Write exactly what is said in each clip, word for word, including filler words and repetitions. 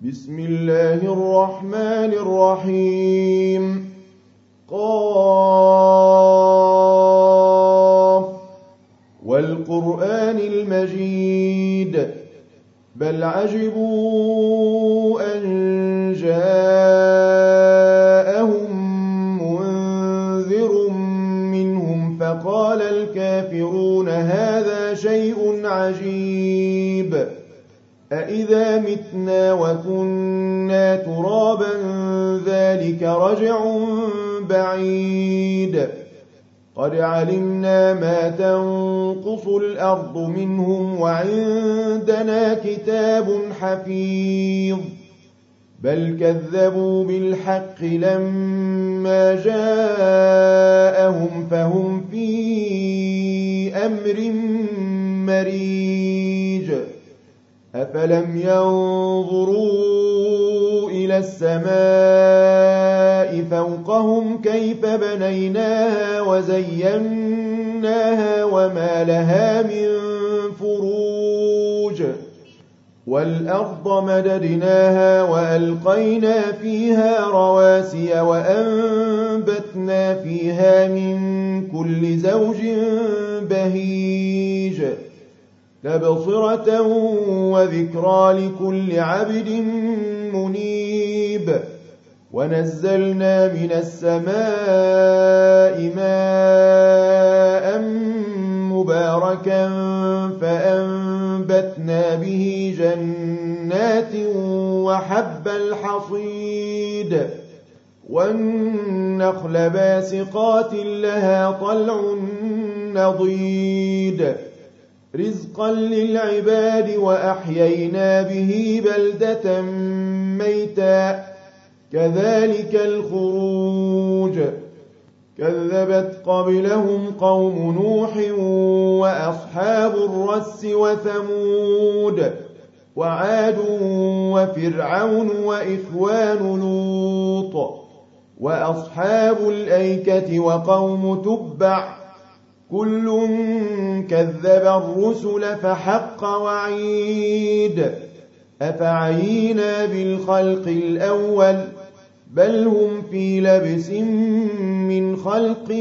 بسم الله الرحمن الرحيم. قاف والقرآن المجيد بل عجبوا أن جاءهم منذر منهم فقال الكافرون هذا شيء عجيب أإذا متنا وكنا ترابا ذلك رجع بعيد قد علمنا ما تنقص الأرض منهم وعندنا كتاب حفيظ بل كذبوا بالحق لما جاءهم فهم في أمر مريج أفلم ينظروا إلى السماء فوقهم كيف بنيناها وزيناها وما لها من فروج والأرض مددناها وألقينا فيها رواسي وأنبتنا فيها من كل زوج بهيج تبصرة وذكرى لكل عبد منيب ونزلنا من السماء ماء مباركا فأنبتنا به جنات وحب الحصيد والنخل باسقات لها طلع نضيد رزقا للعباد وأحيينا به بلدة ميتا كذلك الخروج كذبت قبلهم قوم نوح وأصحاب الرس وثمود وعاد وفرعون وإخوان لوط وأصحاب الأيكة وقوم تبع كل كذب الرسل فحق وعيد أفعينا بالخلق الأول بل هم في لبس من خلق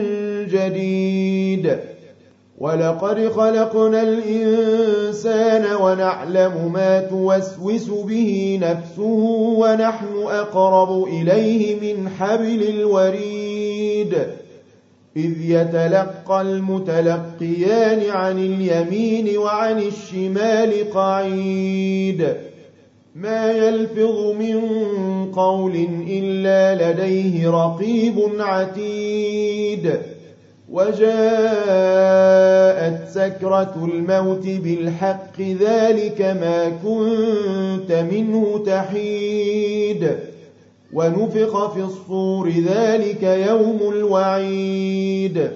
جديد ولقد خلقنا الإنسان ونعلم ما توسوس به نفسه ونحن أقرب إليه من حبل الوريد إذ يتلقى المتلقيان عن اليمين وعن الشمال قعيد ما يلفظ من قول إلا لديه رقيب عتيد وجاءت سكرة الموت بالحق ذلك ما كنت منه تحيد ونفخ في الصور ذلك يوم الوعيد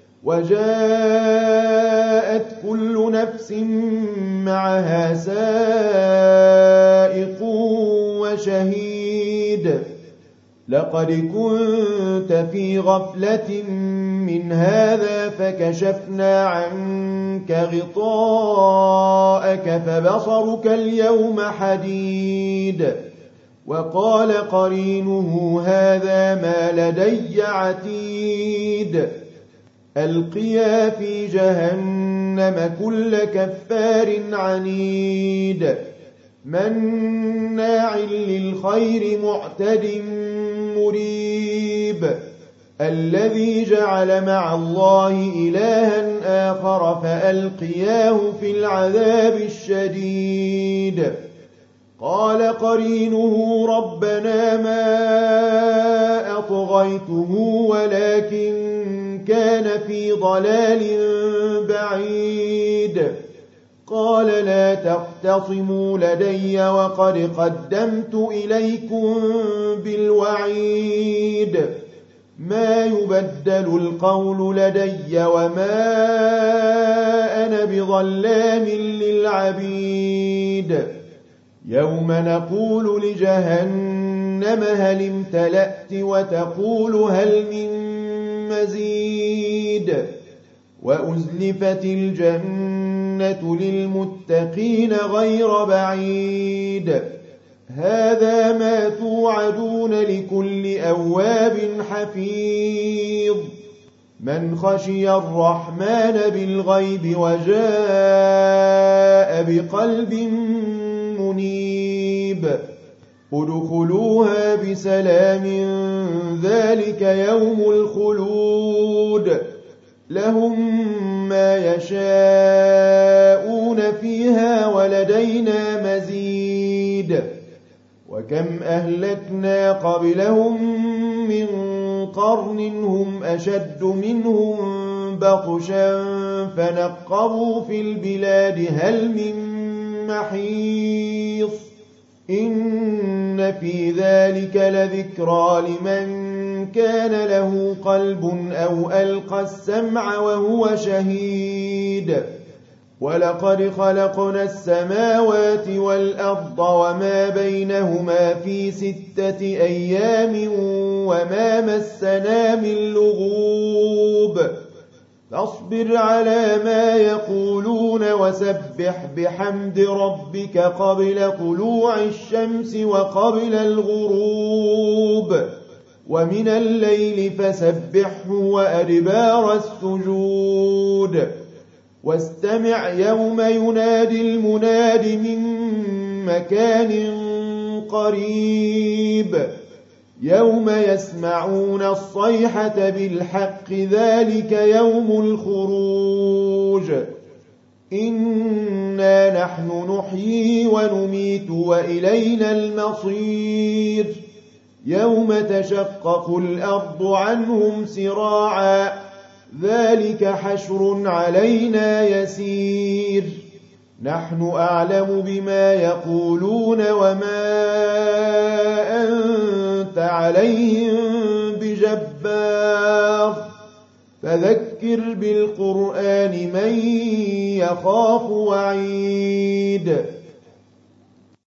وجاءت كل نفس معها سائق وشهيد لقد كنت في غفلة من هذا فكشفنا عنك غطاءك فبصرك اليوم حديد وقال قرينه هذا ما لدي عتيد ألقيا في جهنم كل كفار عنيد مناع للخير معتد مريب الذي جعل مع الله إلها آخر فألقياه في العذاب الشديد قال قرينه ربنا ما أطغيته ولكن كان في ضلال بعيد قال لا تختصموا لدي وقد قدمت إليكم بالوعيد ما يبدل القول لدي وما أنا بظلام للعبيد يوم نقول لجهنم هل امتلأت وتقول هل من مزيد وأزلفت الجنة للمتقين غير بعيد هذا ما توعدون لكل أواب حفيظ من خشي الرحمن بالغيب وجاء بقلب منيب ادخلوها بسلام ذلك يوم الخلود لهم ما يشاءون فيها ولدينا مزيد وكم أهلكنا قبلهم من قرن هم أشد منهم بطشا فنقبوا في البلاد هل من محيص إن في ذلك لذكرى لمن كان له قلب أو ألقى السمع وهو شهيد ولقد خلقنا السماوات والأرض وما بينهما في ستة أيام وما مسنا من لغوب فاصبر على ما يقولون وسبح بحمد ربك قبل طلوع الشمس وقبل الغروب ومن الليل فسبحه وأدبار السجود واستمع يوم ينادي المناد من مكان قريب يوم يسمعون الصيحة بالحق ذلك يوم الخروج إنا نحن نحيي ونميت وإلينا المصير يوم تشقق الأرض عنهم سراعا ذلك حشر علينا يسير نحن أعلم بما يقولون وما أنت عليهم بجبار فذكر بالقرآن من يخاف وعيد